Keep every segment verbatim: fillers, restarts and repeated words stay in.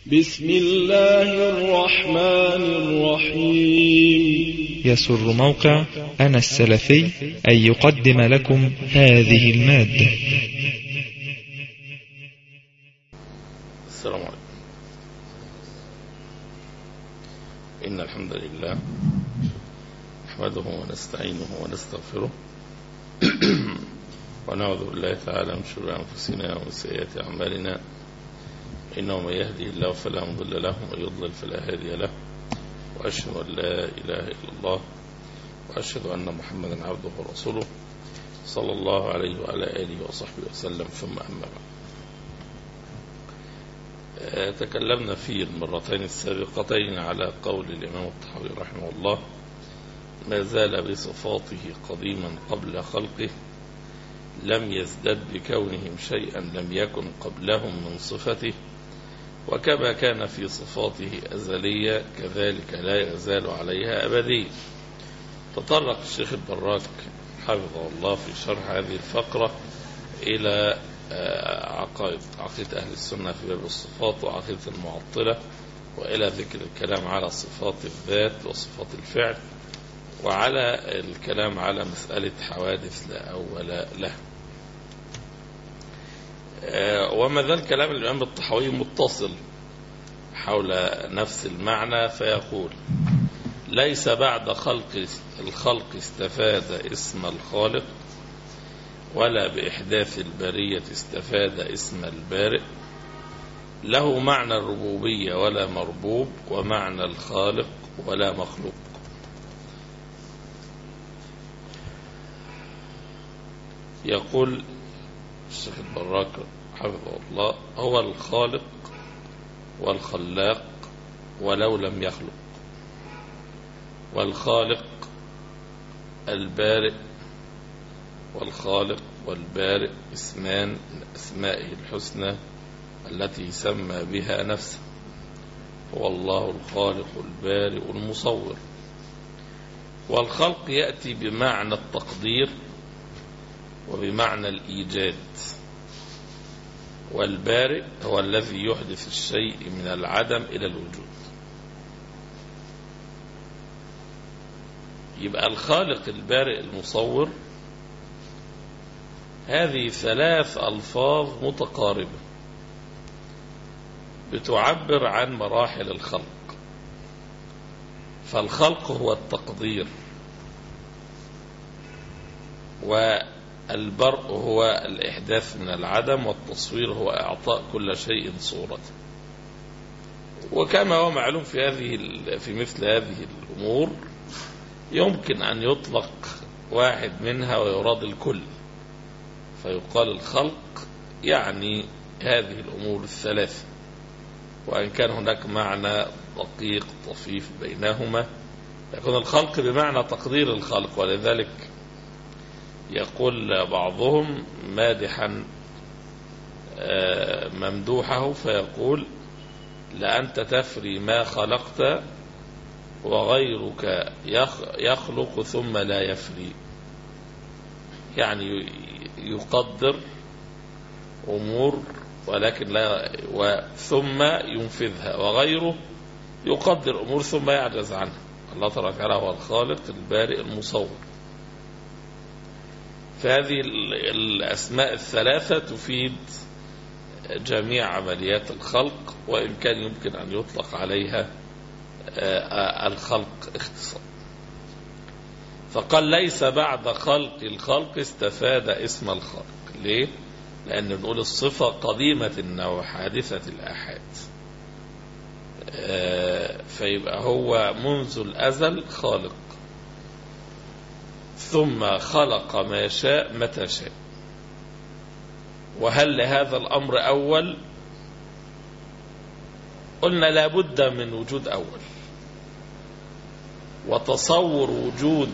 بسم الله الرحمن الرحيم. يسر موقع أنا السلفي أن يقدم لكم هذه المادة. السلام عليكم. إن الحمد لله نحمده ونستعينه ونستغفره ونعوذ بالله تعالى من شرور أنفسنا ومن سيئات أعمالنا، إنه من يهده الله فلا مضل له ومن يضلل فلا هادي له، وأشهد أن لا إله إلا الله وأشهد أن محمدا عبده ورسوله صلى الله عليه وعلى آله وصحبه وسلم، ثم أما بعد. تكلمنا في المرتين السابقتين على قول الإمام الطحاوي رحمه الله: ما زال بصفاته قديما قبل خلقه، لم يزدد بكونهم شيئا لم يكن قبلهم من صفته، وكما كان في صفاته أزلية كذلك لا يزال عليها أبديا. تطرق الشيخ البراك حفظه الله في شرح هذه الفقرة إلى عقائد عقيدة أهل السنة في باب الصفات وعقيدة المعطلة، وإلى ذكر الكلام على صفات الذات وصفات الفعل، وعلى الكلام على مسألة حوادث لا أول له. وما زال كلام الإمام الطحاوي متصل حول نفس المعنى، فيقول: ليس بعد خلق الخلق استفاد اسم الخالق، ولا بإحداث البرية استفاد اسم البارئ، له معنى الربوبية ولا مربوب، ومعنى الخالق ولا مخلوق. يقول الشيخ البراك حفظه الله: هو الخالق والخلاق ولو لم يخلق، والخالق البارئ، والخالق والبارئ اسمان من أسمائه الحسنى التي سمى بها نفسه، هو الله الخالق البارئ المصور. والخلق يأتي بمعنى التقدير وبمعنى الإيجاد، والبارئ هو الذي يحدث الشيء من العدم إلى الوجود. يبقى الخالق البارئ المصور هذه ثلاث ألفاظ متقاربة بتعبر عن مراحل الخلق. فالخلق هو التقدير، والبرء هو الإحداث من العدم، والتصوير هو إعطاء كل شيء صورته. وكما هو معلوم في هذه في مثل هذه الأمور يمكن أن يطلق واحد منها ويراد الكل، فيقال الخلق يعني هذه الأمور الثلاثة، وإن كان هناك معنى دقيق طفيف بينهما، يكون الخلق بمعنى تقدير الخلق. ولذلك يقول بعضهم مادحا ممدوحه فيقول: لأنت تفري ما خلقت وغيرك يخلق ثم لا يفري. يعني يقدر أمور ولكن لا ثم ينفذها، وغيره يقدر أمور ثم يعجز عنها. الله تبارك وتعالى هو الخالق البارئ المصور. فهذه الأسماء الثلاثة تفيد جميع عمليات الخلق، وإن كان يمكن أن يطلق عليها الخلق اختصار. فقال: ليس بعد خلق الخلق استفاد اسم الخالق. ليه؟ لأن نقول الصفة قديمة النوع حادثة الآحاد، فيبقى هو منذ الأزل خالق، ثم خلق ما شاء متى شاء. وهل لهذا الأمر أول؟ قلنا لابد من وجود أول، وتصور وجود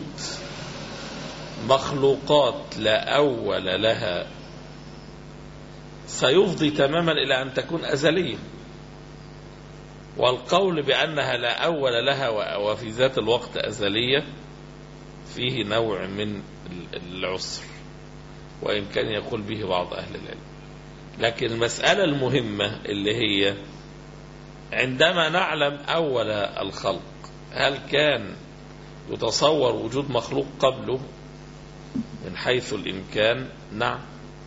مخلوقات لا أول لها سيفضي تماما إلى أن تكون أزلية. والقول بأنها لا أول لها وفي ذات الوقت أزلية فيه نوع من العسر، وإن كان يقول به بعض أهل العلم. لكن المسألة المهمة اللي هي عندما نعلم أول الخلق هل كان يتصور وجود مخلوق قبله من حيث الإمكان؟ نعم.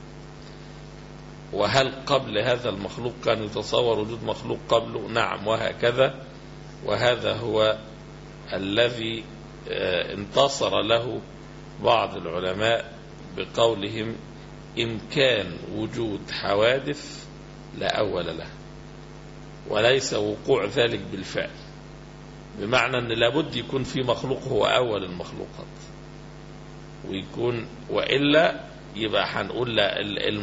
وهل قبل هذا المخلوق كان يتصور وجود مخلوق قبله؟ نعم. وهكذا. وهذا هو الذي انتصر له بعض العلماء بقولهم إمكان وجود حوادث لا أول لها، وليس وقوع ذلك بالفعل، بمعنى أن لابد يكون في مخلوق هو أول المخلوقات، ويكون وإلا يبقى هنقول لا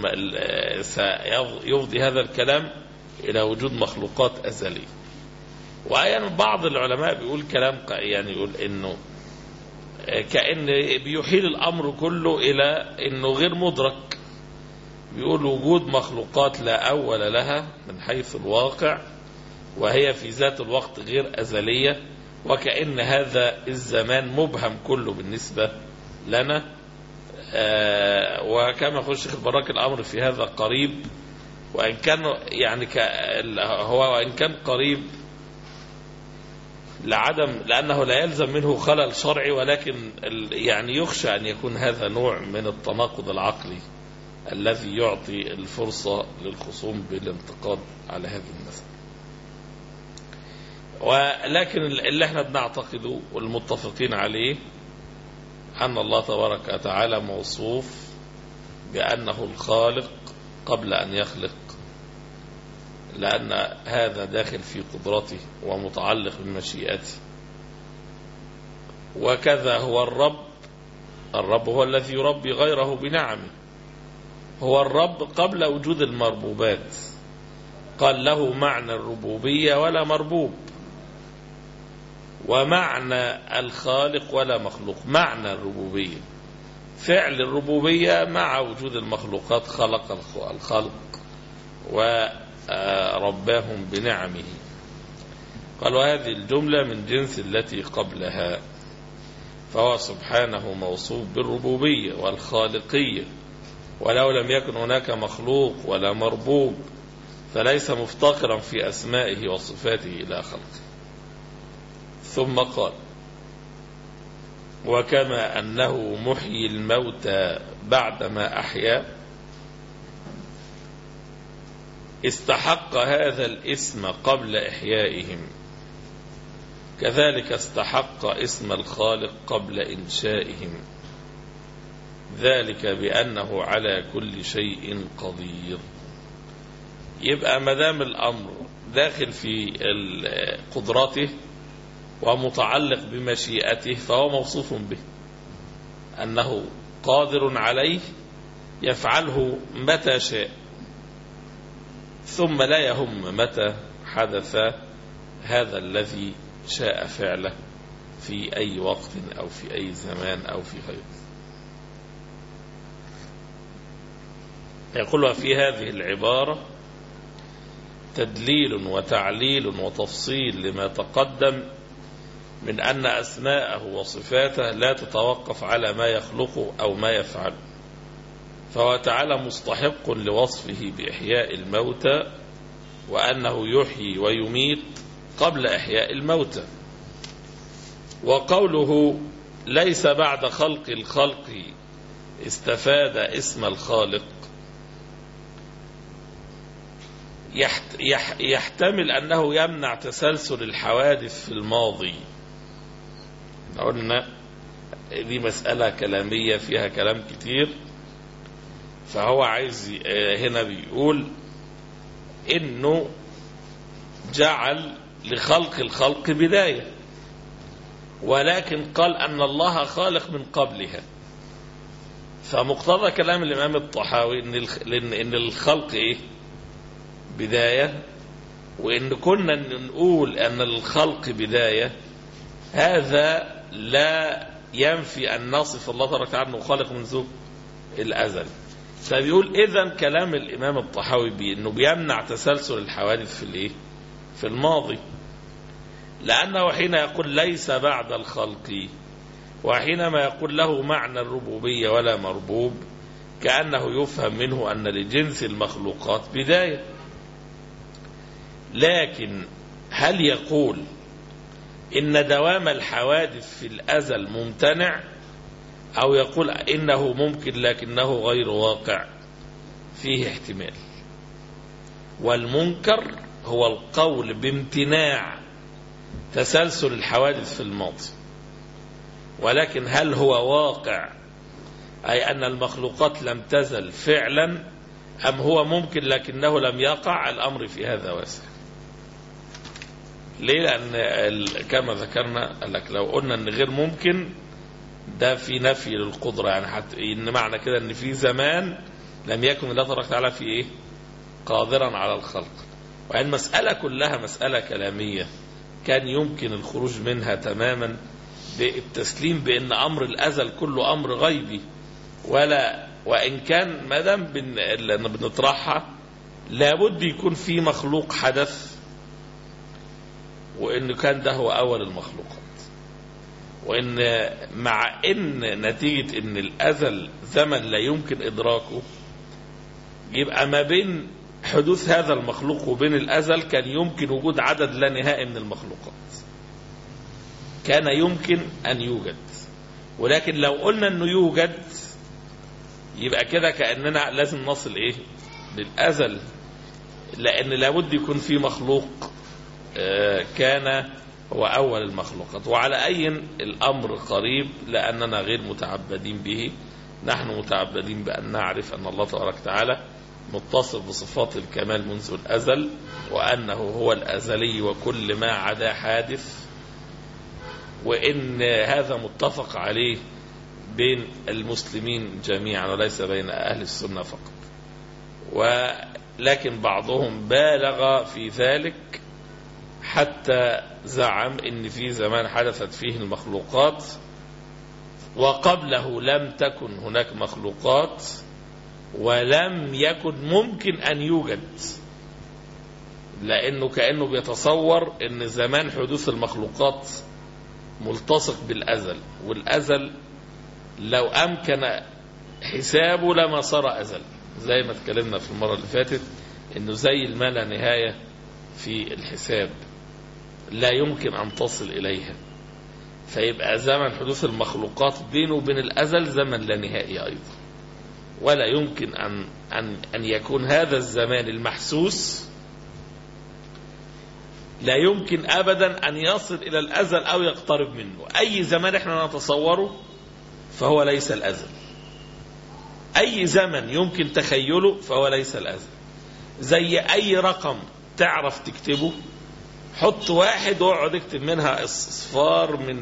سيفضي هذا الكلام إلى وجود مخلوقات أزلية. وأحيانا بعض العلماء بيقول كلام يعني يقول إنه كأن بيحيل الأمر كله إلى إنه غير مدرك، بيقول وجود مخلوقات لا أول لها من حيث الواقع، وهي في ذات الوقت غير أزلية، وكأن هذا الزمان مبهم كله بالنسبة لنا. آه وكما يقول الشيخ البراك الأمر في هذا قريب، وإن كان يعني هو وإن كان قريب لعدم لأنه لا يلزم منه خلل شرعي، ولكن يعني يخشى أن يكون هذا نوع من التناقض العقلي الذي يعطي الفرصة للخصوم بالانتقاد على هذه المسألة. ولكن اللي احنا بنعتقده والمتفقين عليه أن الله تبارك وتعالى موصوف بأنه الخالق قبل أن يخلق، لأن هذا داخل في قدرته ومتعلق بمشيئته. وكذا هو الرب، الرب هو الذي يربي غيره بنعمه، هو الرب قبل وجود المربوبات، قال له معنى الربوبية ولا مربوب، ومعنى الخالق ولا مخلوق. معنى الربوبية فعل الربوبية مع وجود المخلوقات، خلق الخلق ورباهم بنعمه. قال وهذه الجملة من جنس التي قبلها، فهو سبحانه موصوف بالربوبية والخالقية، ولو لم يكن هناك مخلوق ولا مربوب فليس مفتقرا في أسمائه وصفاته إلى خلقه. ثم قال وكما أنه محيي الموتى بعدما أحيا استحق هذا الاسم قبل إحيائهم، كذلك استحق اسم الخالق قبل إنشائهم، ذلك بأنه على كل شيء قدير. يبقى مدام الأمر داخل في قدرته ومتعلق بمشيئته فهو موصوف به أنه قادر عليه، يفعله متى شاء، ثم لا يهم متى حدث هذا الذي شاء فعله في أي وقت أو في أي زمان أو في غيره. يقول وفي هذه العبارة تدليل وتعليل وتفصيل لما تقدم من أن أسماءه وصفاته لا تتوقف على ما يخلقه أو ما يفعله، فهو تعالى مستحق لوصفه بإحياء الموتى، وأنه يحيي ويميت قبل إحياء الموتى. وقوله ليس بعد خلق الخلق استفاد اسم الخالق يحتمل أنه يمنع تسلسل الحوادث في الماضي. قلنا دي مسألة كلامية فيها كلام كتير، فهو عايز هنا بيقول إنه جعل لخلق الخلق بداية، ولكن قال أن الله خالق من قبلها. فمقتضى كلام الإمام الطحاوي إن الخلق إيه؟ بداية، وإن كنا نقول أن الخلق بداية هذا لا ينفي أن نصف الله تبارك وتعالى أنه خالق منذ الأزل. فبيقول إذن كلام الإمام الطحاوي بأنه بيمنع تسلسل الحوادث في الإيه؟ في الماضي، لأنه حين يقول ليس بعد الخلق وحينما يقول له معنى الربوبية ولا مربوب كأنه يفهم منه أن لجنس المخلوقات بداية، لكن هل يقول إن دوام الحوادث في الأزل ممتنع، أو يقول إنه ممكن لكنه غير واقع؟ فيه احتمال. والمنكر هو القول بامتناع تسلسل الحوادث في الماضي، ولكن هل هو واقع، أي أن المخلوقات لم تزل فعلا، أم هو ممكن لكنه لم يقع؟ الأمر في هذا واسع. ليه؟ لأن كما ذكرنا قال لك لو قلنا أن غير ممكن ده في نفي للقدرة، يعني حتى إن معنى كده أن في زمان لم يكن الله تبارك وتعالى في إيه قادرا على الخلق. والمسألة كلها مسألة كلامية كان يمكن الخروج منها تماما بالتسليم بأن أمر الأزل كله أمر غيبي، ولا وإن كان ما دام بن... بنطرحها لابد يكون في مخلوق حدث، وإنه كان ده هو أول المخلوقات، وإن مع إن نتيجة إن الأزل زمن لا يمكن إدراكه، يبقى ما بين حدوث هذا المخلوق وبين الأزل كان يمكن وجود عدد لا نهائي من المخلوقات، كان يمكن أن يوجد. ولكن لو قلنا أنه يوجد يبقى كده كأننا لازم نصل إيه للأزل، لأن لابد يكون في مخلوق كان هو أول المخلوقات. وعلى أي الأمر قريب، لأننا غير متعبدين به، نحن متعبدين بأن نعرف أن الله تبارك وتعالى متصف بصفات الكمال منذ الأزل، وأنه هو الأزلي وكل ما عدا حادث، وإن هذا متفق عليه بين المسلمين جميعا وليس بين أهل السنة فقط. ولكن بعضهم بالغ في ذلك حتى زعم إن في زمان حدثت فيه المخلوقات وقبله لم تكن هناك مخلوقات ولم يكن ممكن أن يوجد، لأنه كأنه بيتصور أن زمان حدوث المخلوقات ملتصق بالأزل، والأزل لو أمكن حسابه لما صار أزل، زي ما اتكلمنا في المرة اللي فاتت أنه زي ما لا نهاية في الحساب لا يمكن أن تصل إليها، فيبقى زمن حدوث المخلوقات بينه وبين الأزل زمن لا نهائي أيضا، ولا يمكن أن, أن, أن يكون هذا الزمان المحسوس لا يمكن أبدا أن يصل إلى الأزل أو يقترب منه. أي زمان احنا نتصوره فهو ليس الأزل، أي زمن يمكن تخيله فهو ليس الأزل. زي أي رقم تعرف تكتبه، حط واحد واقعد اكتب منها اصفار من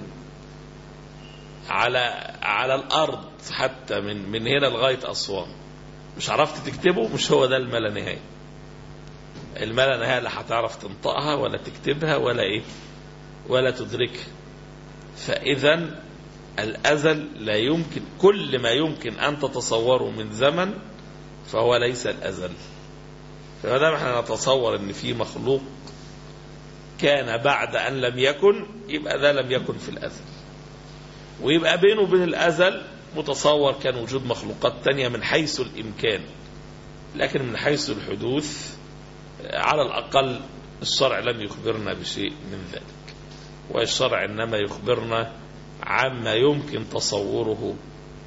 على على الأرض حتى من من هنا لغاية أسوان، مش عرفت تكتبه، مش هو ده الملا نهاية. الملا نهاية لا هتعرف تنطقها ولا تكتبها ولا إيه ولا تدركها. فإذا الأزل لا يمكن، كل ما يمكن أن تتصوره من زمن فهو ليس الأزل. فما احنا نتصور أن في مخلوق كان بعد أن لم يكن، يبقى ذا لم يكن في الأزل، ويبقى بينه وبين الأزل متصور كان وجود مخلوقات تانية من حيث الإمكان، لكن من حيث الحدوث على الأقل الشرع لم يخبرنا بشيء من ذلك، والشرع إنما يخبرنا عما يمكن تصوره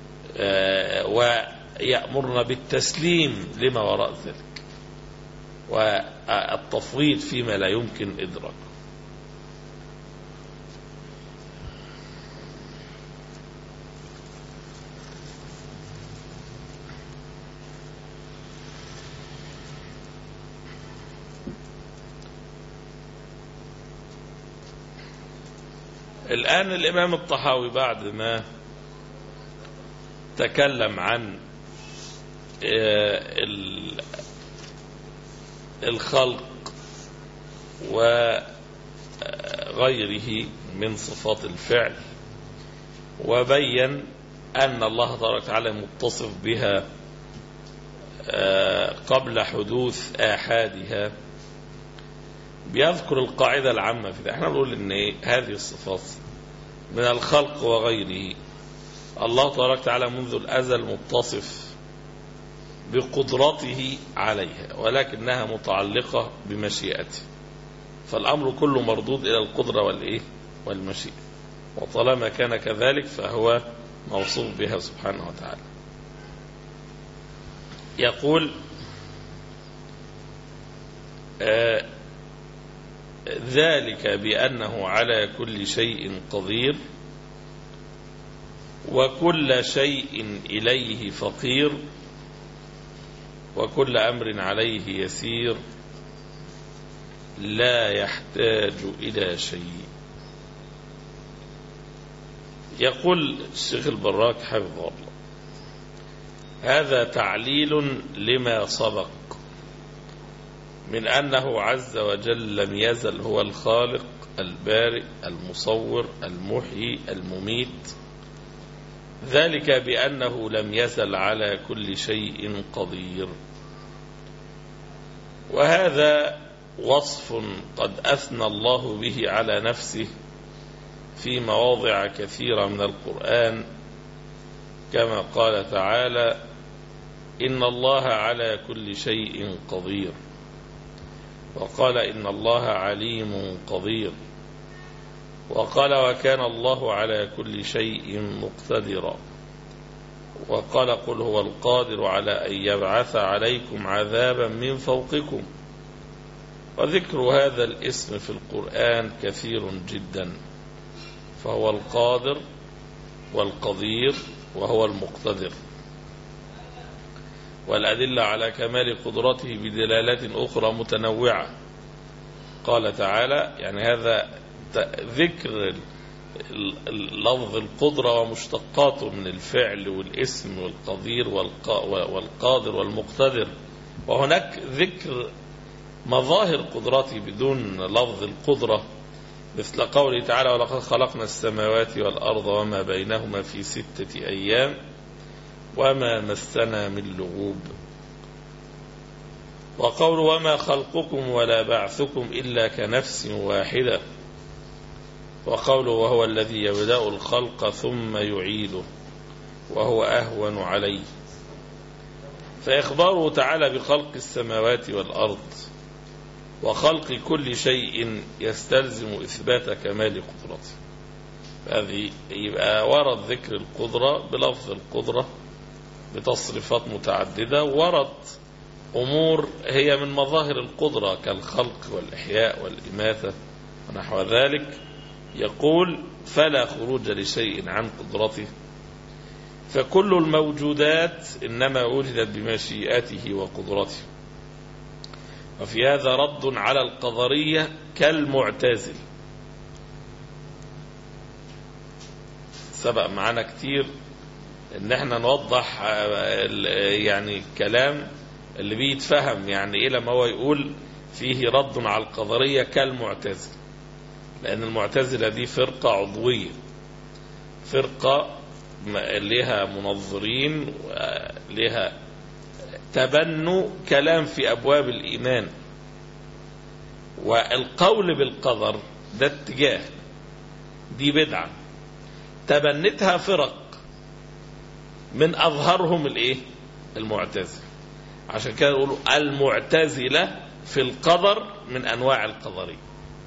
ويأمرنا بالتسليم لما وراء ذلك والتفويض فيما لا يمكن إدراكه. الآن الإمام الطحاوي بعد ما تكلم عن الخلق وغيره من صفات الفعل، وبين أن الله تبارك وتعالى متصف بها قبل حدوث آحادها، بيذكر القاعدة العامة في ذلك. احنا بنقول ان هذه الصفات من الخلق وغيره الله تبارك وتعالى منذ الأزل متصف بقدرته عليها، ولكنها متعلقة بمشيئته. فالأمر كله مردود إلى القدرة والإيه والمشيئة، وطالما كان كذلك فهو موصوف بها سبحانه وتعالى. يقول آه ذلك بأنه على كل شيء قدير وكل شيء إليه فقير وكل أمر عليه يسير لا يحتاج إلى شيء. يقول الشيخ البراك حفظه الله هذا تعليل لما سبق من أنه عز وجل لم يزل هو الخالق البارئ المصور المحيي المميت، ذلك بأنه لم يزل على كل شيء قدير. وهذا وصف قد أثنى الله به على نفسه في مواضع كثيرة من القرآن، كما قال تعالى إن الله على كل شيء قدير، وقال إن الله عليم قدير، وقال وكان الله على كل شيء مقتدرا، وقال قل هو القادر على أن يبعث عليكم عذابا من فوقكم. وذكر هذا الاسم في القرآن كثير جدا، فهو القادر والقدير وهو المقتدر، والأدلة على كمال قدرته بدلالات أخرى متنوعة. قال تعالى يعني هذا ذكر لفظ القدرة ومشتقاته من الفعل والاسم والقدير والقادر والمقتدر، وهناك ذكر مظاهر قدرته بدون لفظ القدرة، مثل قوله تعالى ولقد خلقنا السماوات والأرض وما بينهما في ستة أيام وما مسنا من لغوب، وقول وما خلقكم ولا بعثكم إلا كنفس واحدة، وقوله وهو الذي يبدأ الخلق ثم يعيده وهو أهون عليه. فإخباره تعالى بخلق السماوات والأرض وخلق كل شيء يستلزم إثبات كمال قدرته. هذه يبقى ورد ذكر القدرة بلفظ القدرة بتصريفات متعددة، ورد أمور هي من مظاهر القدرة كالخلق والإحياء والإماتة ونحو ذلك. يقول فلا خروج لشيء عن قدرته، فكل الموجودات إنما وجدت بمشيئته وقدرته. وفي هذا رد على القدرية كالمعتزل، سبق معنا كتير ان احنا نوضح يعني الكلام اللي بيتفهم يعني ايه لما هو يقول فيه رد على القدرية كالمعتزل، لان المعتزلة دي فرقة عضوية، فرقة لها منظرين ولها تبنوا كلام في أبواب الإيمان، والقول بالقدر ده اتجاه، دي بدعة تبنتها فرق من أظهرهم الإيه؟ المعتزلة. عشان كده يقولوا المعتزلة في القدر من أنواع القدرية.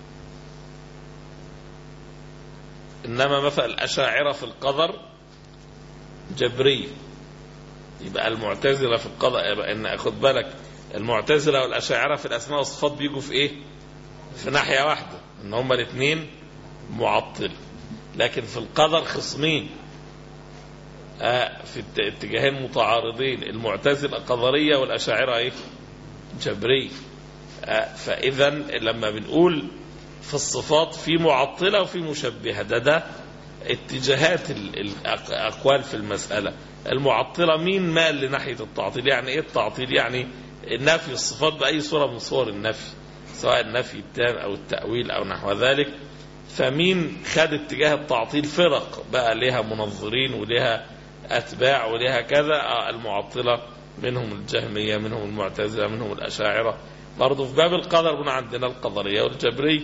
إنما مثلا الأشاعرة في القدر جبرية، يبقى المعتزلة في القضاء يبقى ان اخد بالك المعتزلة والاشاعرة في الاسماء والصفات بيجوا في ايه؟ في ناحية واحدة، ان هما الاثنين معطل، لكن في القدر خصمين آه في اتجاهين متعارضين، المعتزلة قدرية والاشاعرة ايه؟ جبرية. آه فاذا لما بنقول في الصفات في معطلة وفي مشبهة، ده ده اتجاهات الاقوال في المسألة. المعطلة مين مال لناحية التعطيل؟ يعني ايه التعطيل؟ يعني النفي الصفات بأي صورة من صور النفي، سواء النفي التام او التأويل او نحو ذلك. فمين خد اتجاه التعطيل؟ فرق بقى لها منظرين ولها اتباع ولها كذا. المعطلة منهم الجهمية، منهم المعتزلة، منهم الاشاعرة. برضو في باب القدر هنا عندنا القدرية والجبرية،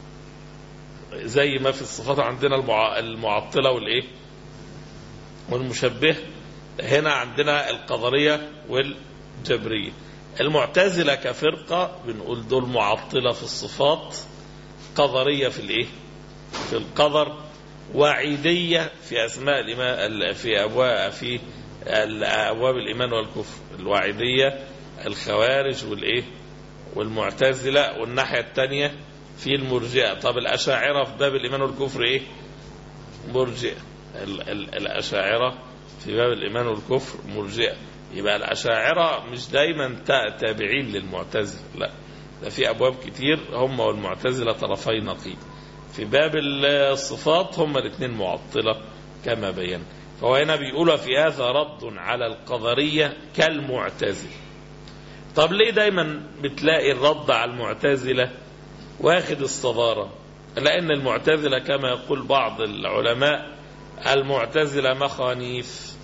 زي ما في الصفات عندنا المعطلة والايه والمشبه، هنا عندنا القدرية والجبرية. المعتزلة كفرقة بنقول دول معطلة في الصفات قدرية في الايه في القدر، وعيدية في أسماء الإيمان في أبواب في أبواب الإيمان والكفر. الوعيدية الخوارج والإيه والمعتزلة، والناحية الثانية في المرجئة. طب الأشاعرة في باب الإيمان والكفر إيه؟ مرجئة. الأشاعرة في باب الإيمان والكفر مرجئة. يبقى الأشاعرة مش دايما تابعين للمعتزلة، لا، ده في أبواب كتير هم والمعتزلة طرفي نقيض. في باب الصفات هم الاثنين معطلة كما بينا. فهو هنا بيقول في هذا رد على القدرية كالمعتزلة. طب ليه دايما بتلاقي الرد على المعتزلة واخد الصدارة؟ لأن المعتزلة كما يقول بعض العلماء المعتزلة مخانيف،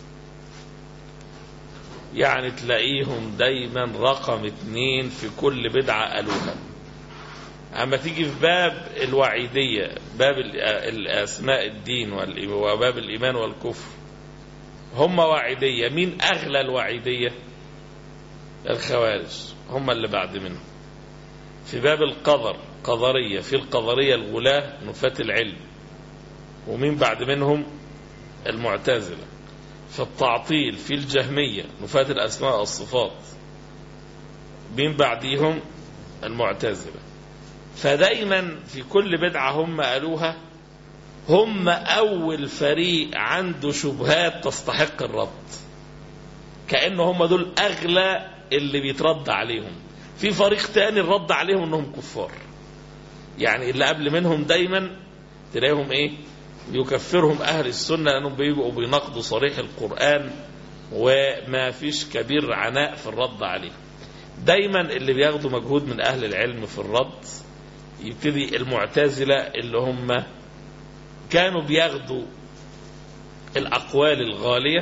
يعني تلاقيهم دايما رقم اثنين في كل بدعة قالوها. أما تيجي في باب الوعيدية، باب الأسماء الدين وباب الإيمان والكفر، هم وعيدية. مين أغلى الوعيدية؟ الخوارج، هم اللي بعد منهم. في باب القدر قدرية، في القدرية الغلاة نفاة العلم، ومين بعد منهم؟ المعتزلة. في التعطيل في الجهمية نفاة الأسماء والصفات، مين بعديهم؟ المعتزلة. فدايما في كل بدعة هم قالوها هم أول فريق عنده شبهات تستحق الرد، كأنه هم دول أغلى اللي بيترد عليهم. في فريق تاني الرد عليهم أنهم كفار، يعني اللي قبل منهم دايما تلاقيهم إيه؟ يكفرهم أهل السنة لأنهم بيبقوا بينقضوا صريح القرآن وما فيش كبير عناء في الرد عليه. دايما اللي بياخدوا مجهود من أهل العلم في الرد يبتدي المعتزلة اللي هم كانوا بياخدوا الأقوال الغالية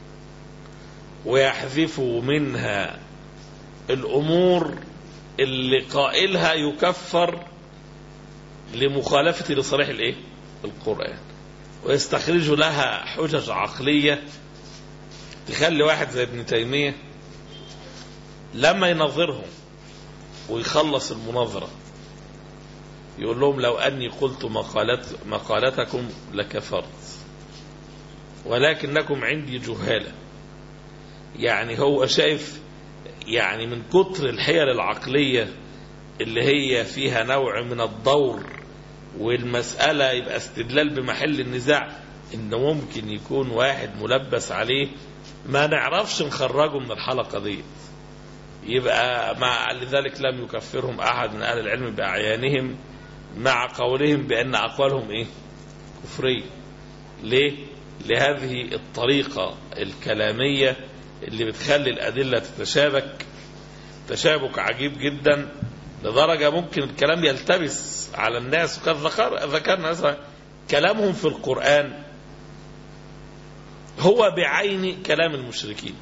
ويحذفوا منها الأمور اللي قائلها يكفر لمخالفة لصريح الإيه؟ القرآن، ويستخرجوا لها حجج عقلية تخلي واحد زي ابن تيمية لما ينظرهم ويخلص المناظرة يقول لهم لو أني قلت مقالت مقالتكم لكفرت ولكنكم عندي جهالة. يعني هو شايف يعني من كتر الحيل العقلية اللي هي فيها نوع من الدور والمسألة يبقى استدلال بمحل النزاع، إنه ممكن يكون واحد ملبس عليه ما نعرفش نخرجه من الحلقة دي. يبقى مع لذلك لم يكفرهم أحد من أهل العلم بأعيانهم مع قولهم بأن أقوالهم إيه؟ كفرية. ليه؟ لهذه الطريقة الكلامية اللي بتخلي الأدلة تتشابك تشابك عجيب جدا، لدرجة ممكن الكلام يلتبس على الناس. وقد ذكر ذكرنا مثلا كلامهم في القرآن هو بعين كلام المشركين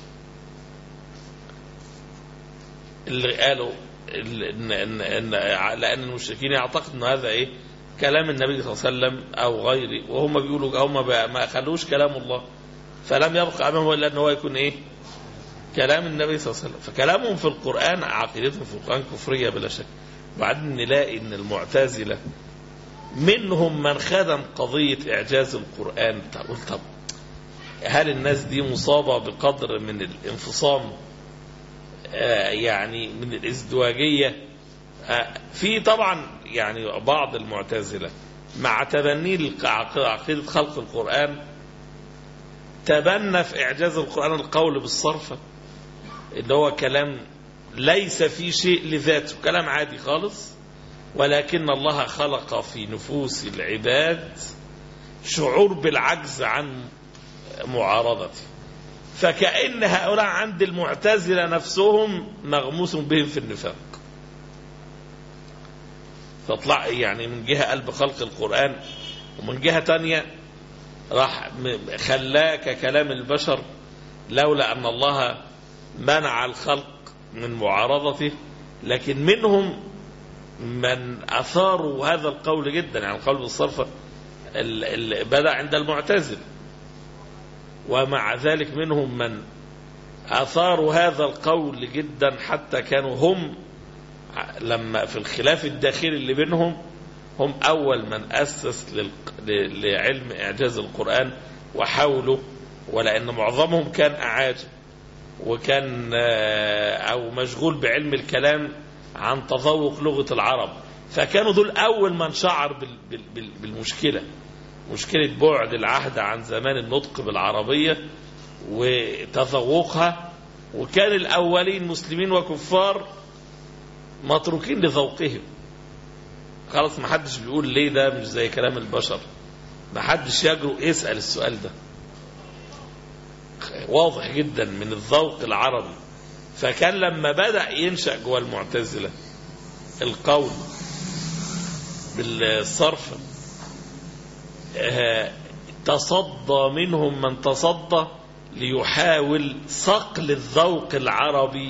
اللي قالوا إن إن إن لأن المشركين يعتقد إن هذا إيه؟ كلام النبي صلى الله عليه وسلم أو غيره، وهم بيقولوا هم ما خلوش كلام الله، فلم يبقى أمامه إلا أن هو يكون إيه؟ كلام النبي صلى الله عليه وسلم. فكلامهم في القرآن عقيدتهم في القرآن كفرية بلا شك. وبعدين نلاقي إن المعتزلة منهم من خدم قضية إعجاز القرآن. تقول طب هل الناس دي مصابة بقدر من الانفصام آه يعني من الازدواجية؟ آه في طبعا يعني بعض المعتزلة مع تبني عقيدة خلق القرآن تبنى في إعجاز القرآن القول بالصرفة، اللي هو كلام ليس فيه شيء لذاته، كلام عادي خالص، ولكن الله خلق في نفوس العباد شعور بالعجز عن معارضته. فكأن هؤلاء عند المعتزلة نفسهم مغموس بهم في النفاق. فطلع يعني من جهة قلب خلق القرآن، ومن جهة تانية راح خلاك كلام البشر، لولا أن الله منع الخلق من معارضته. لكن منهم من أثاروا هذا القول جدا، يعني القول بالصرف بدأ عند المعتزل، ومع ذلك منهم من أثاروا هذا القول جدا حتى كانوا هم لما في الخلاف الداخلي اللي بينهم هم أول من أسس لعلم إعجاز القرآن وحاولوا، ولأن معظمهم كان أعاجم وكان أو مشغول بعلم الكلام عن تذوق لغة العرب، فكانوا دول أول من شعر بالمشكلة، مشكلة بعد العهد عن زمان النطق بالعربية وتذوقها. وكان الأولين مسلمين وكفار متروكين لذوقهم، خلاص ما حدش بيقول ليه ده مش زي كلام البشر، ما حدش يجرؤ يسأل السؤال ده، واضح جدا من الذوق العربي. فكان لما بدأ ينشأ جوه المعتزلة القول بالصرف تصدى منهم من تصدى ليحاول صقل الذوق العربي،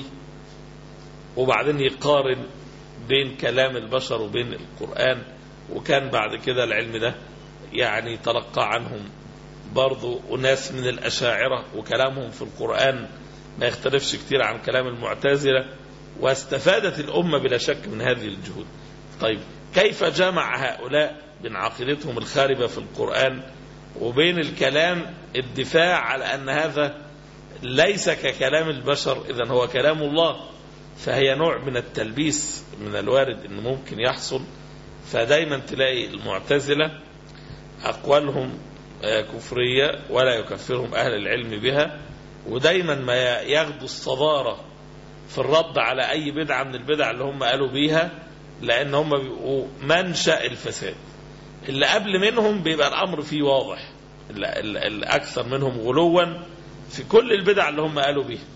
وبعدين يقارن بين كلام البشر وبين القرآن. وكان بعد كده العلم ده يعني تلقى عنهم برضو أناس من الأشاعرة، وكلامهم في القرآن ما يختلفش كتير عن كلام المعتزلة، واستفادت الأمة بلا شك من هذه الجهود. طيب كيف جمع هؤلاء بين عقيدتهم الخاربة في القرآن وبين الكلام الدفاع على أن هذا ليس ككلام البشر، إذن هو كلام الله؟ فهي نوع من التلبيس من الوارد أنه ممكن يحصل. فدايما تلاقي المعتزلة أقوالهم كفرية ولا يكفرهم أهل العلم بها، ودايما ما ياخدوا الصدارة في الرد على أي بدعة من البدع اللي هم قالوا بيها، لأن هم بيبقوا منشأ الفساد. اللي قبل منهم بيبقى الأمر فيه واضح، اللي أكثر منهم غلوا في كل البدع اللي هم قالوا بيها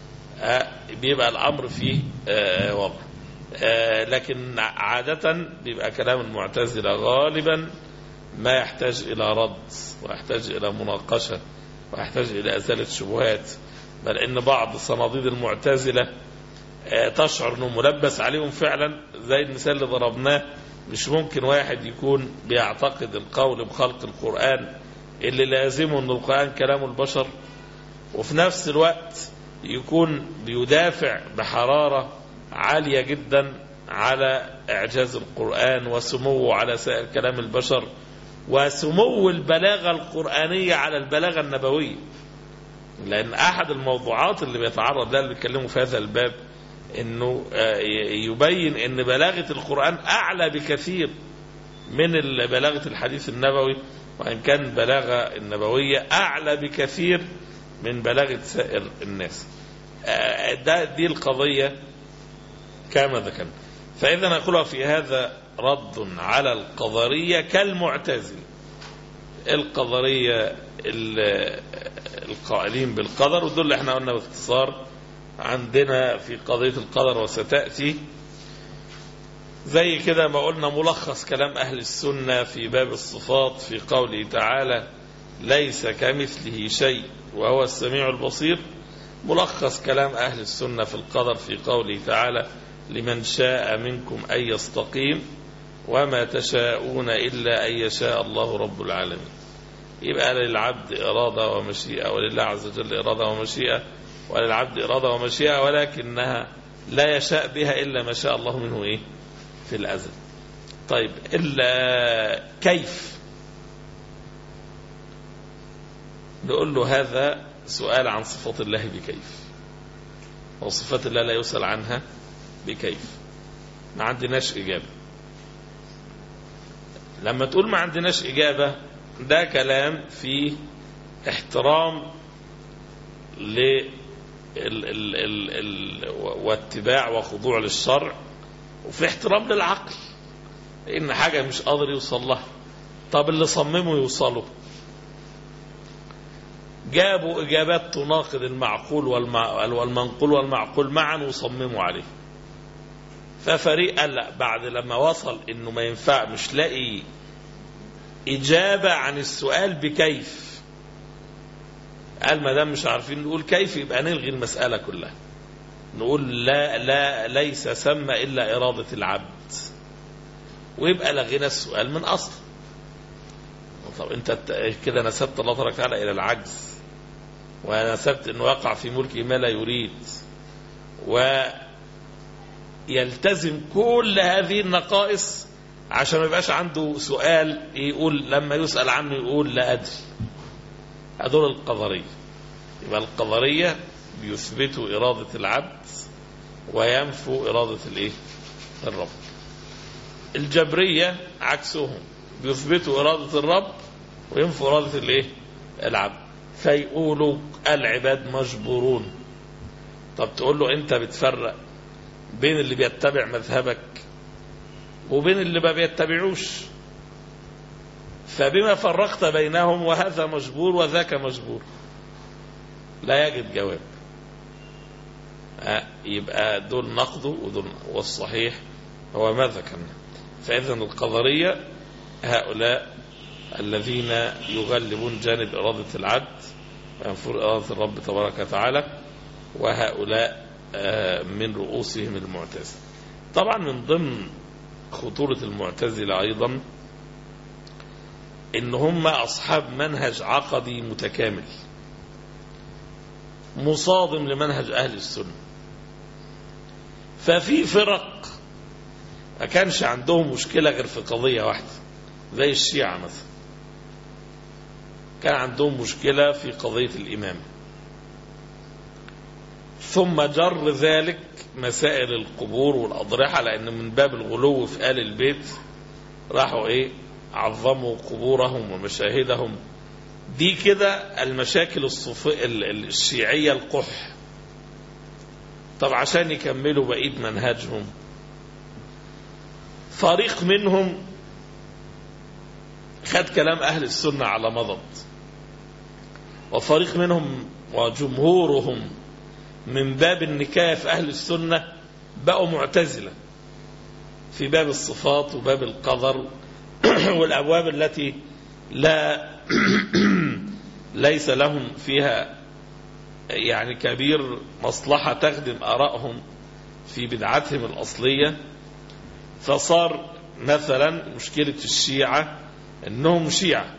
بيبقى الأمر فيه واضح. لكن عادة بيبقى كلام المعتزلة غالبا ما يحتاج إلى رد ويحتاج إلى مناقشة ويحتاج إلى إزالة شبهات، بل إن بعض صناديد المعتزلة تشعر أنه ملبس عليهم فعلا، زي المثال اللي ضربناه. مش ممكن واحد يكون بيعتقد القول بخلق القرآن اللي لازمه أن القرآن كلام البشر، وفي نفس الوقت يكون بيدافع بحرارة عالية جدا على إعجاز القرآن وسموه على سائر كلام البشر وسمو البلاغة القرآنية على البلاغة النبوية. لأن أحد الموضوعات اللي بيتعرض لها اللي بيتكلموا في هذا الباب أنه يبين أن بلاغة القرآن أعلى بكثير من بلاغة الحديث النبوي، وإن كان البلاغة النبوية أعلى بكثير من بلاغة سائر الناس. ده دي القضية كما ذكرنا. فإذا نقولها في هذا رد على القدرية كالمعتزلة. القدرية القائلين بالقدر، ودول اللي احنا قلنا باختصار عندنا في قضية القدر وستأتي زي كده ما قلنا ملخص كلام أهل السنة في باب الصفات في قوله تعالى ليس كمثله شيء وهو السميع البصير. ملخص كلام أهل السنة في القدر في قوله تعالى لمن شاء منكم أن يستقيم وما تشاءون إلا أن يشاء الله رب العالمين. يبقى للعبد إرادة ومشيئة، ولله عز وجل إرادة ومشيئة، وللعبد إرادة ومشيئة، ولكنها لا يشاء بها إلا ما شاء الله منه إيه في الأزل. طيب إلا كيف؟ نقول له هذا سؤال عن صفات الله بكيف، وصفات الله لا يسأل عنها بكيف. ما عندناش إجابة. لما تقول ما عندناش إجابة ده كلام فيه احترام لل ال ال ال واتباع وخضوع للشرع، وفي احترام للعقل إن حاجة مش قادر يوصل لها. طب اللي صمموا يوصلوا جابوا إجابات تناقض المعقول والمنقول والمعقول معا وصمموا عليه. ففريق قال لا، بعد لما وصل إنه ما ينفع مش لاقي إجابة عن السؤال بكيف، قال ما دام مش عارفين نقول كيف يبقى نلغي المسألة كلها، نقول لا لا ليس ثم إلا إرادة العبد، ويبقى لغينا السؤال من أصل. طب أنت كده نسبت الله تبارك وتعالى إلى العجز، ونسبت أنه يقع في ملكه ما لا يريد، ويلتزم كل هذه النقائص عشان ما يبقاش عنده سؤال يقول لما يسأل عنه يقول لا أدري. هذول القدرية. يبقى القدرية بيثبتوا إرادة العبد وينفوا إرادة الإيه؟ الرب. الجبرية عكسهم، بيثبتوا إرادة الرب وينفوا إرادة الإيه؟ العبد. فيقولوا العباد مجبورون. طب تقول له أنت بتفرق بين اللي بيتبع مذهبك وبين اللي ما بيتبعوش، فبما فرقت بينهم وهذا مجبور وذاك مجبور؟ لا يجد جواب. يبقى دول نقضوا ودول، والصحيح هو ما ذكرنا. فإذا القدرية هؤلاء الذين يغلبون جانب إرادة العبد وينفون إرادة الرب تبارك وتعالى، وهؤلاء من رؤوسهم المعتزلة. طبعا من ضمن خطورة المعتزلة أيضا إن هم أصحاب منهج عقدي متكامل مصادم لمنهج أهل السنة. ففي فرق ما كانش عندهم مشكلة غير في قضية واحدة، زي الشيعة مثلا كان عندهم مشكلة في قضية الإمامة، ثم جر ذلك مسائل القبور والأضرحة، لأن من باب الغلو في آل البيت راحوا إيه عظموا قبورهم ومشاهدهم. دي كده المشاكل الصوفية الشيعية القح. طب عشان يكملوا بقية منهجهم، فريق منهم خد كلام أهل السنة على مضض، وفريق منهم وجمهورهم من باب النكاية في أهل السنة بقوا معتزلة في باب الصفات وباب القدر والأبواب التي لا ليس لهم فيها يعني كبير مصلحة تخدم آرائهم في بدعتهم الأصلية. فصار مثلا مشكلة الشيعة أنهم شيعة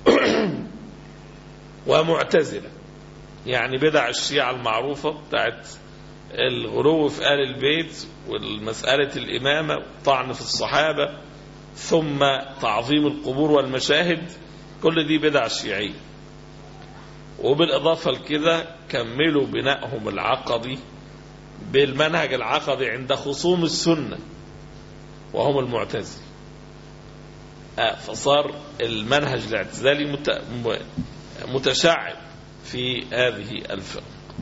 ومعتزلة، يعني بدع الشيعة المعروفة بتاعت الغلو في آل البيت والمسألة الإمامة والطعن في الصحابة ثم تعظيم القبور والمشاهد، كل دي بدع الشيعية. وبالإضافة لكده كملوا بنائهم العقدي بالمنهج العقدي عند خصوم السنة وهم المعتزلة. آه فصار المنهج الاعتزالي متشعب في هذه الفرق.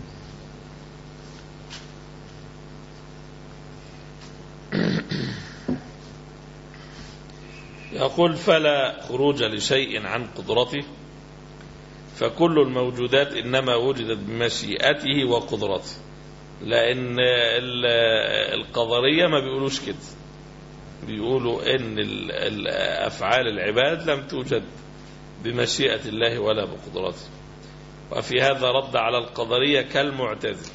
يقول فلا خروج لشيء عن قدرته، فكل الموجودات إنما وجدت بمشيئته وقدرته. لأن القدرية ما بيقولوش كده، بيقولوا إن أفعال العباد لم توجد بمشيئة الله ولا بقدرته. وفي هذا رد على القدرية كالمعتزلة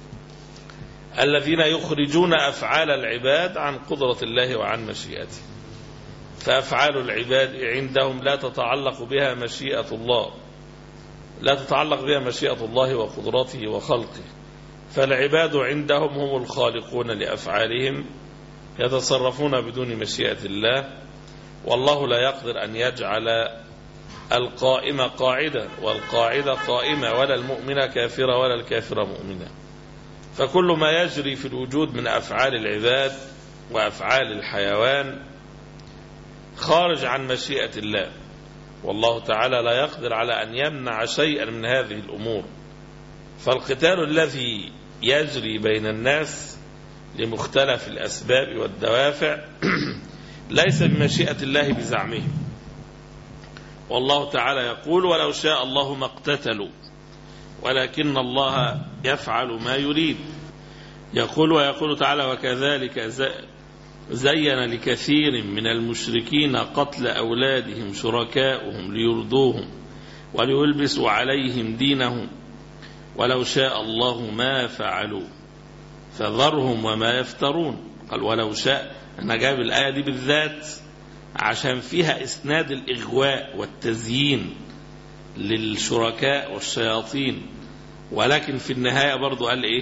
الذين يخرجون أفعال العباد عن قدرة الله وعن مشيئته. فأفعال العباد عندهم لا تتعلق بها مشيئة الله، لا تتعلق بها مشيئة الله وقدرته وخلقه. فالعباد عندهم هم الخالقون لأفعالهم، يتصرفون بدون مشيئة الله، والله لا يقدر أن يجعل القائمة قاعدة والقاعدة قائمة، ولا المؤمنة كافرة ولا الكافرة مؤمنة. فكل ما يجري في الوجود من أفعال العباد وأفعال الحيوان خارج عن مشيئة الله، والله تعالى لا يقدر على أن يمنع شيئا من هذه الأمور. فالقتال الذي يجري بين الناس لمختلف الأسباب والدوافع ليس بمشيئة الله بزعمهم، والله تعالى يقول ولو شاء الله ما اقتتلوا ولكن الله يفعل ما يريد. يقول ويقول تعالى وكذلك زين لكثير من المشركين قتل أولادهم شركاؤهم ليرضوهم وليلبسوا عليهم دينهم ولو شاء الله ما فعلوا فذرهم وما يفترون. قال ولو شاء، أنا جاب الآية دي بالذات عشان فيها إسناد الإغواء والتزيين للشركاء والشياطين، ولكن في النهاية برضو قال إيه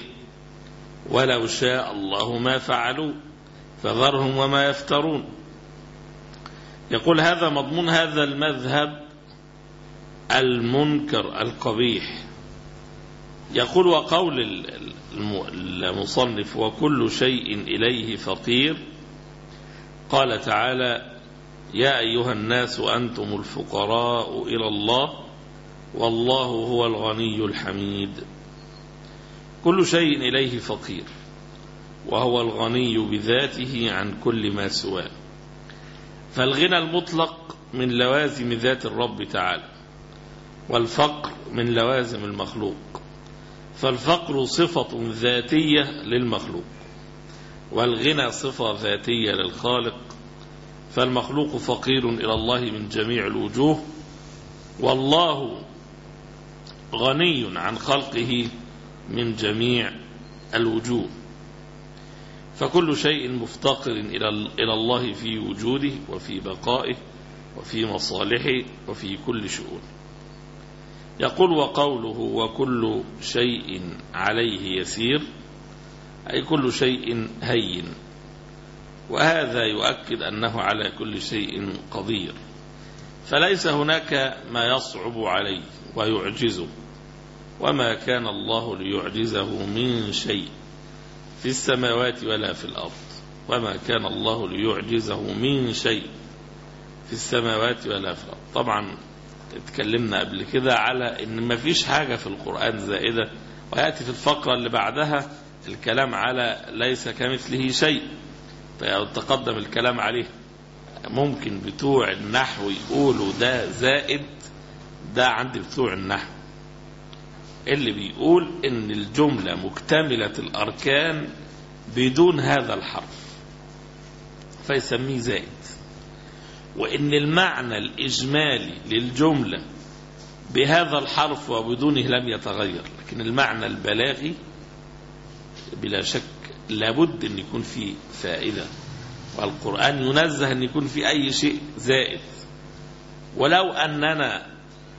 ولو شاء الله ما فعلوا فذرهم وما يفترون. يقول هذا مضمون هذا المذهب المنكر القبيح. يقول وقول المصنف وكل شيء إليه فقير، قال تعالى يا أيها الناس أنتم الفقراء إلى الله والله هو الغني الحميد. كل شيء إليه فقير، وهو الغني بذاته عن كل ما سواه. فالغنى المطلق من لوازم ذات الرب تعالى، والفقر من لوازم المخلوق. فالفقر صفة ذاتية للمخلوق، والغنى صفة ذاتية للخالق. فالمخلوق فقير إلى الله من جميع الوجوه، والله غني عن خلقه من جميع الوجوه. فكل شيء مفتقر إلى الله في وجوده وفي بقائه وفي مصالحه وفي كل شؤون. يقول وقوله وكل شيء عليه يسير، أي كل شيء هين، وهذا يؤكد أنه على كل شيء قدير. فليس هناك ما يصعب عليه ويعجزه، وما كان الله ليعجزه من شيء في السماوات ولا في الأرض. وما كان الله ليعجزه من شيء في السماوات ولا في الأرض. طبعا اتكلمنا قبل كده على ان ما فيش حاجة في القرآن زائدة، ويأتي في الفقرة اللي بعدها الكلام على ليس كمثله شيء، تقدم الكلام عليه. ممكن بتوع النحو يقولوا ده زائد، ده عند بتوع النحو اللي بيقول ان الجملة مكتملة الأركان بدون هذا الحرف فيسميه زائد، وإن المعنى الإجمالي للجملة بهذا الحرف وبدونه لم يتغير، لكن المعنى البلاغي بلا شك لابد أن يكون فيه فائدة، والقرآن ينزه أن يكون فيه أي شيء زائد. ولو أننا